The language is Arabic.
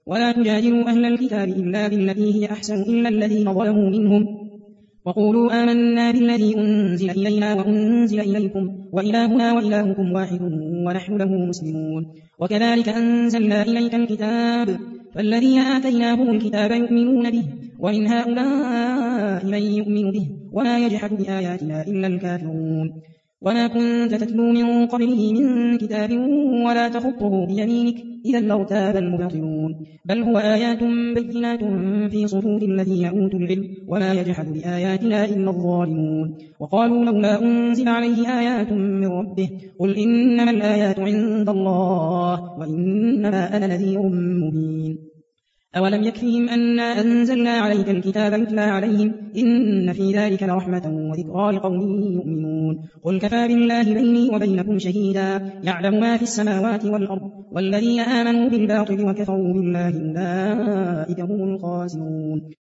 ولا تجادلوا أهل الكتاب إلا بالتي هي أحسن إلا الذين ظلموا منهم وقولوا آمنا بالذي أنزل إلينا وأنزل إليكم وإلهنا وإلهكم واحد ونحن له مسلمون وكذلك أنزلنا إليك الكتاب فالذين آتيناهم الكتاب يؤمنون به ومن هؤلاء من يؤمن به وما يجحد بآياتنا إلا الكافرون وما كنت تتلو من قبله من كتاب ولا تخطه بيمينك إذا لارتاب المبطلون بل هو آيات بينات في صدور الذين أوتوا العلم وما يجحد بآياتنا إلا الظالمون وقالوا لولا أنزل عليه آيات من ربه قل إنما الآيات عند الله وإنما أنا نذير مبين أولم يكفهم أنا أنزلنا عليك الكتاب يتلى عليهم إن في ذلك لرحمة وذكرى لقوم يؤمنون قل كفى بالله بيني وبينكم شهيدا يعلم ما في السماوات والأرض والذين آمنوا بالباطل وكفروا بالله أولئك هم الخاسرون